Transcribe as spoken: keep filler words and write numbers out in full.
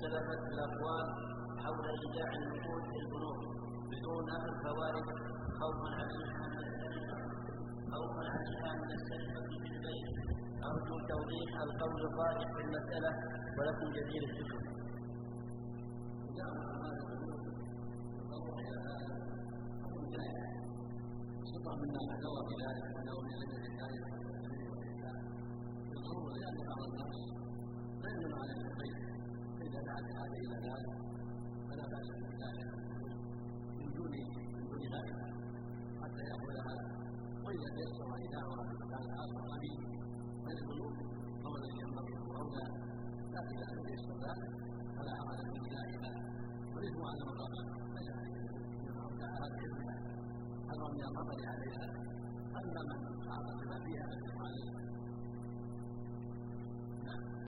اختلفت الأقوال حول إيداع النقود في البنوك بدون أخذ فوائد خوفا عليها من السرقة خوفا عليها من السرقة في البيت. أرجو توضيح القول الراجح في المسألة ولكم جزيل الشكر. استطاع منا ان نوى بذلك ونوى من اجل ذلك بالضروره لان بعض الناس لا يمنع عليه البيت فاذا دعت الحاجه الى ذلك فلا باس بذلك من دون من دون ذلك حتى ياخذها واذا تيسر ايداعها كان اخر قليل من البنوك قبل ان ينبغي اولى لكن اذا لم ييسر ذلك فلا حرج في ذلك والاثم على من رمى ليس عليه هذا من المطر عليها اما من تعاطى بما فيها فالاثم عليه